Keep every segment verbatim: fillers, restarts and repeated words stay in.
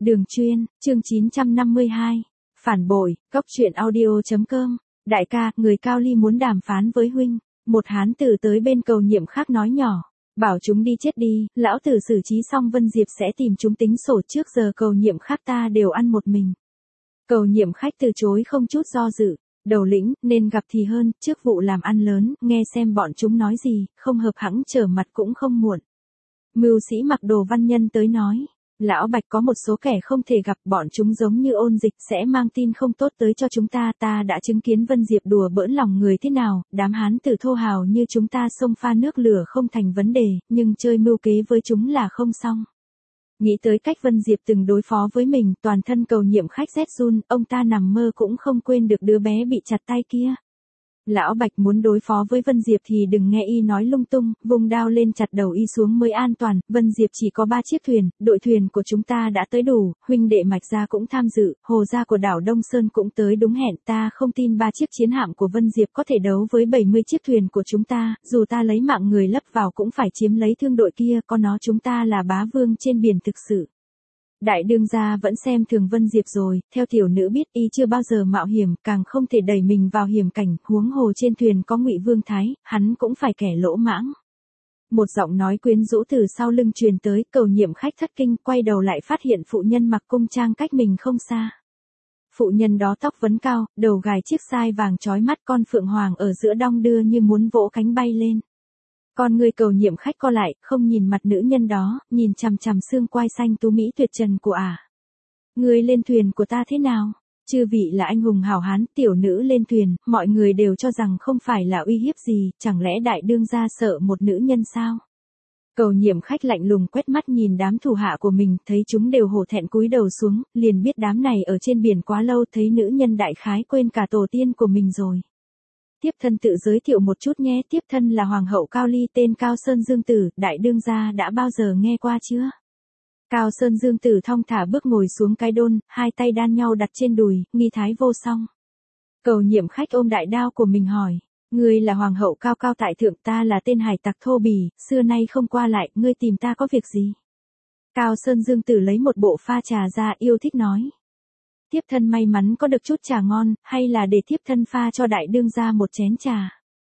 Đường chuyên, chương chín trăm năm mươi hai. Phản bội, góc truyện audio.com. Đại ca, người Cao Ly muốn đàm phán với huynh. Một hán tử tới bên Cầu Nhiệm Khắc nói nhỏ. Bảo chúng đi chết đi, lão tử xử trí xong Vân Diệp sẽ tìm chúng tính sổ, trước giờ Cầu Nhiệm Khắc ta đều ăn một mình. Cầu Nhiệm Khách từ chối không chút do dự. Đầu lĩnh, nên gặp thì hơn, trước vụ làm ăn lớn, nghe xem bọn chúng nói gì, không hợp hẵng trở mặt cũng không muộn. Mưu sĩ mặc đồ văn nhân tới nói. Lão Bạch có một số kẻ không thể gặp, bọn chúng giống như ôn dịch sẽ mang tin không tốt tới cho chúng ta. Ta đã chứng kiến Vân Diệp đùa bỡn lòng người thế nào, đám hán tử thô hào như chúng ta xông pha nước lửa không thành vấn đề, nhưng chơi mưu kế với chúng là không xong. Nghĩ tới cách Vân Diệp từng đối phó với mình, toàn thân Cầu Nhiệm Khách rét run, ông ta nằm mơ cũng không quên được đứa bé bị chặt tay kia. Lão Bạch muốn đối phó với Vân Diệp thì đừng nghe y nói lung tung, vùng đao lên chặt đầu y xuống mới an toàn. Vân Diệp chỉ có ba chiếc thuyền, đội thuyền của chúng ta đã tới đủ, huynh đệ Mạch gia cũng tham dự, hồ gia của đảo Đông Sơn cũng tới đúng hẹn. Ta không tin ba chiếc chiến hạm của Vân Diệp có thể đấu với bảy mươi chiếc thuyền của chúng ta, dù ta lấy mạng người lấp vào cũng phải chiếm lấy thương đội kia, có nó chúng ta là bá vương trên biển thực sự. Đại đương gia vẫn xem thường Vân Diệp rồi, theo tiểu nữ biết y chưa bao giờ mạo hiểm, càng không thể đẩy mình vào hiểm cảnh, huống hồ trên thuyền có Ngụy Vương Thái, hắn cũng phải kẻ lỗ mãng. Một giọng nói quyến rũ từ sau lưng truyền tới, Cầu Nhiệm Khách thất kinh, quay đầu lại phát hiện phụ nhân mặc cung trang cách mình không xa. Phụ nhân đó tóc vấn cao, đầu gài chiếc sai vàng chói mắt, con phượng hoàng ở giữa đong đưa như muốn vỗ cánh bay lên. Con người Cầu Nhiệm Khách co lại, không nhìn mặt nữ nhân đó, nhìn chằm chằm xương quai xanh tú mỹ tuyệt trần của ả. À. Người lên thuyền của ta thế nào? Chư vị là anh hùng hào hán, tiểu nữ lên thuyền, mọi người đều cho rằng không phải là uy hiếp gì, chẳng lẽ đại đương gia sợ một nữ nhân sao? Cầu Nhiệm Khách lạnh lùng quét mắt nhìn đám thủ hạ của mình, thấy chúng đều hổ thẹn cúi đầu xuống, liền biết đám này ở trên biển quá lâu, thấy nữ nhân đại khái quên cả tổ tiên của mình rồi. Tiếp thân tự giới thiệu một chút nhé, tiếp thân là Hoàng hậu Cao Ly, tên Cao Sơn Dương Tử, đại đương gia đã bao giờ nghe qua chưa? Cao Sơn Dương Tử thong thả bước ngồi xuống cái đôn, hai tay đan nhau đặt trên đùi, nghi thái vô song. Cầu Nhiệm Khách ôm đại đao của mình hỏi, ngươi là Hoàng hậu cao cao tại thượng, ta là tên hải tặc thô bỉ, xưa nay không qua lại, ngươi tìm ta có việc gì? Cao Sơn Dương Tử lấy một bộ pha trà ra, yêu thích nói. Tiếp thân may mắn có được chút trà ngon, hay là để tiếp thân pha cho đại đương gia một chén trà.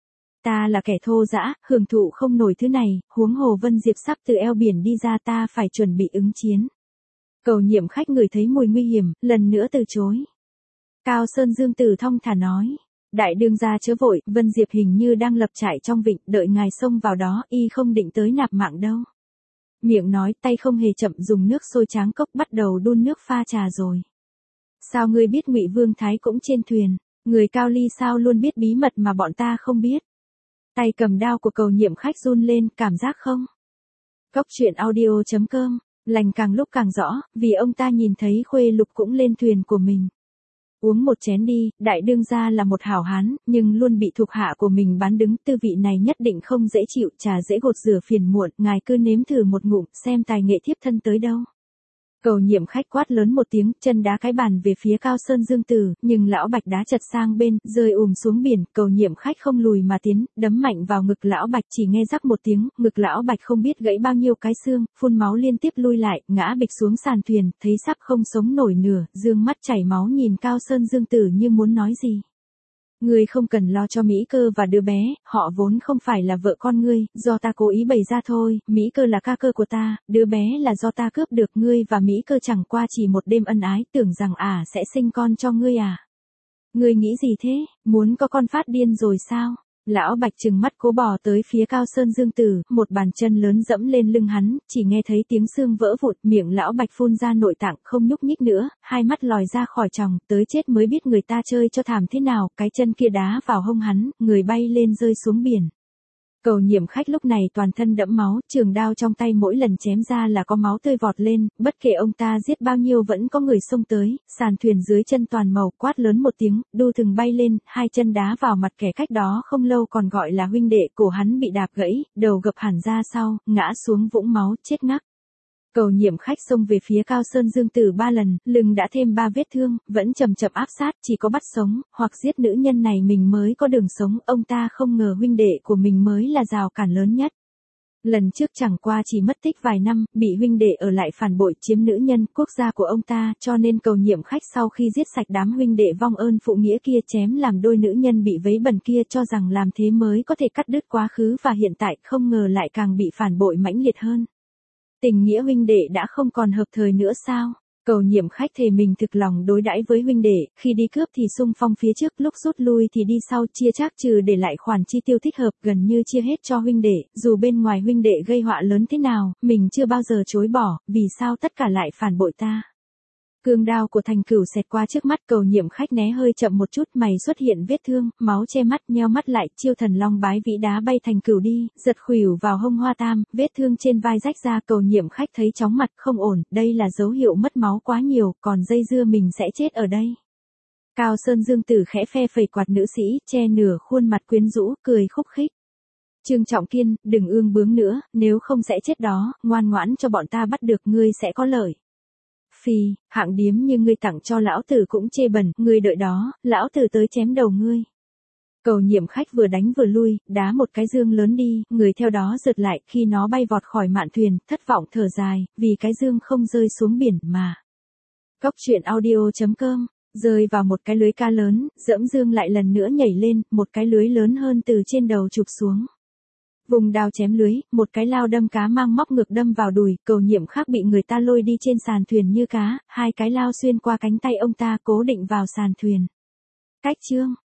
Ta là kẻ thô dã, hưởng thụ không nổi thứ này, huống hồ Vân Diệp sắp từ eo biển đi ra, ta phải chuẩn bị ứng chiến. Cầu Nhiệm Khách ngửi thấy mùi nguy hiểm, lần nữa từ chối. Cao Sơn Dương Tử thong thả nói, đại đương gia chớ vội, Vân Diệp hình như đang lập trại trong vịnh, đợi ngài xông vào đó, y không định tới nạp mạng đâu. Miệng nói, tay không hề chậm, dùng nước sôi tráng cốc bắt đầu đun nước pha trà rồi. Sao ngươi biết Ngụy Vương Thái cũng trên thuyền? Người Cao Ly sao luôn biết bí mật mà bọn ta không biết? Tay cầm đao của Cầu Nhiệm Khách run lên, cảm giác không? Góc truyện audio.com, lành càng lúc càng rõ, vì ông ta nhìn thấy Khuê Lục cũng lên thuyền của mình. Uống một chén đi, đại đương gia là một hảo hán, nhưng luôn bị thuộc hạ của mình bán đứng, tư vị này nhất định không dễ chịu, trà dễ gột rửa phiền muộn, ngài cứ nếm thử một ngụm, xem tài nghệ thiếp thân tới đâu. Cầu Nhiệm Khách quát lớn một tiếng, chân đá cái bàn về phía Cao Sơn Dương Tử, nhưng lão Bạch đá chật sang bên, rơi ùm xuống biển. Cầu Nhiệm Khách không lùi mà tiến, đấm mạnh vào ngực lão Bạch, chỉ nghe rắc một tiếng, ngực lão Bạch không biết gãy bao nhiêu cái xương, phun máu liên tiếp lui lại, ngã bịch xuống sàn thuyền, thấy sắp không sống nổi nửa, dương mắt chảy máu nhìn Cao Sơn Dương Tử như muốn nói gì. Ngươi không cần lo cho Mỹ Cơ và đứa bé, họ vốn không phải là vợ con ngươi, do ta cố ý bày ra thôi, Mỹ Cơ là ca cơ của ta, đứa bé là do ta cướp được, ngươi và Mỹ Cơ chẳng qua chỉ một đêm ân ái, tưởng rằng ả sẽ sinh con cho ngươi à? Ngươi nghĩ gì thế, muốn có con phát điên rồi sao? Lão Bạch trừng mắt cố bò tới phía Cao Sơn Dương Tử, một bàn chân lớn dẫm lên lưng hắn, chỉ nghe thấy tiếng xương vỡ vụn, miệng lão Bạch phun ra nội tạng, không nhúc nhích nữa, hai mắt lòi ra khỏi tròng, tới chết mới biết người ta chơi cho thảm thế nào, cái chân kia đá vào hông hắn, người bay lên rơi xuống biển. Cầu Nhiệm Khách lúc này toàn thân đẫm máu, trường đao trong tay mỗi lần chém ra là có máu tươi vọt lên, bất kể ông ta giết bao nhiêu vẫn có người xông tới, sàn thuyền dưới chân toàn màu, quát lớn một tiếng, đu thừng bay lên, hai chân đá vào mặt kẻ cách đó không lâu còn gọi là huynh đệ, cổ hắn bị đạp gãy, đầu gập hẳn ra sau, ngã xuống vũng máu, chết ngắc. Cầu Nhiệm Khách xông về phía Cao Sơn Dương Tử ba lần, lưng đã thêm ba vết thương, vẫn chậm chậm áp sát, chỉ có bắt sống, hoặc giết nữ nhân này mình mới có đường sống, ông ta không ngờ huynh đệ của mình mới là rào cản lớn nhất. Lần trước chẳng qua chỉ mất tích vài năm, bị huynh đệ ở lại phản bội chiếm nữ nhân quốc gia của ông ta, cho nên Cầu Nhiệm Khách sau khi giết sạch đám huynh đệ vong ơn phụ nghĩa kia chém làm đôi nữ nhân bị vấy bẩn kia, cho rằng làm thế mới có thể cắt đứt quá khứ và hiện tại, không ngờ lại càng bị phản bội mãnh liệt hơn. Tình nghĩa huynh đệ đã không còn hợp thời nữa sao? Cầu Nhiệm Khách thề mình thực lòng đối đãi với huynh đệ, khi đi cướp thì xung phong phía trước, lúc rút lui thì đi sau, chia chác trừ để lại khoản chi tiêu thích hợp, gần như chia hết cho huynh đệ, dù bên ngoài huynh đệ gây họa lớn thế nào, mình chưa bao giờ chối bỏ, vì sao tất cả lại phản bội ta. Cương đao của Thành Cửu xẹt qua trước mắt, Cầu Nhiệm Khách né hơi chậm một chút, mày xuất hiện vết thương, máu che mắt, nheo mắt lại, chiêu thần long bái vĩ đá bay Thành Cửu đi, giật khuỷu vào hông hoa tam, vết thương trên vai rách ra. Cầu Nhiệm Khách thấy chóng mặt, không ổn, đây là dấu hiệu mất máu quá nhiều, còn dây dưa mình sẽ chết ở đây. Cao Sơn Dương Tử khẽ phe phẩy quạt nữ sĩ, che nửa khuôn mặt quyến rũ, cười khúc khích. Trương Trọng Kiên, đừng ương bướng nữa, nếu không sẽ chết đó, ngoan ngoãn cho bọn ta bắt được ngươi sẽ có lợi. Phi, hạng điếm như ngươi tặng cho lão tử cũng chê bẩn, ngươi đợi đó, lão tử tới chém đầu ngươi. Cầu Nhiệm Khách vừa đánh vừa lui, đá một cái dương lớn đi, người theo đó giật lại, khi nó bay vọt khỏi mạn thuyền, thất vọng thở dài, vì cái dương không rơi xuống biển mà. Cốc truyện audio chấm com, rơi vào một cái lưới ca lớn, dẫm dương lại lần nữa nhảy lên, một cái lưới lớn hơn từ trên đầu chụp xuống. Vùng đao chém lưới, một cái lao đâm cá mang móc ngược đâm vào đùi, Cầu Nhiệm Khác bị người ta lôi đi trên sàn thuyền như cá, hai cái lao xuyên qua cánh tay ông ta cố định vào sàn thuyền. Cách chương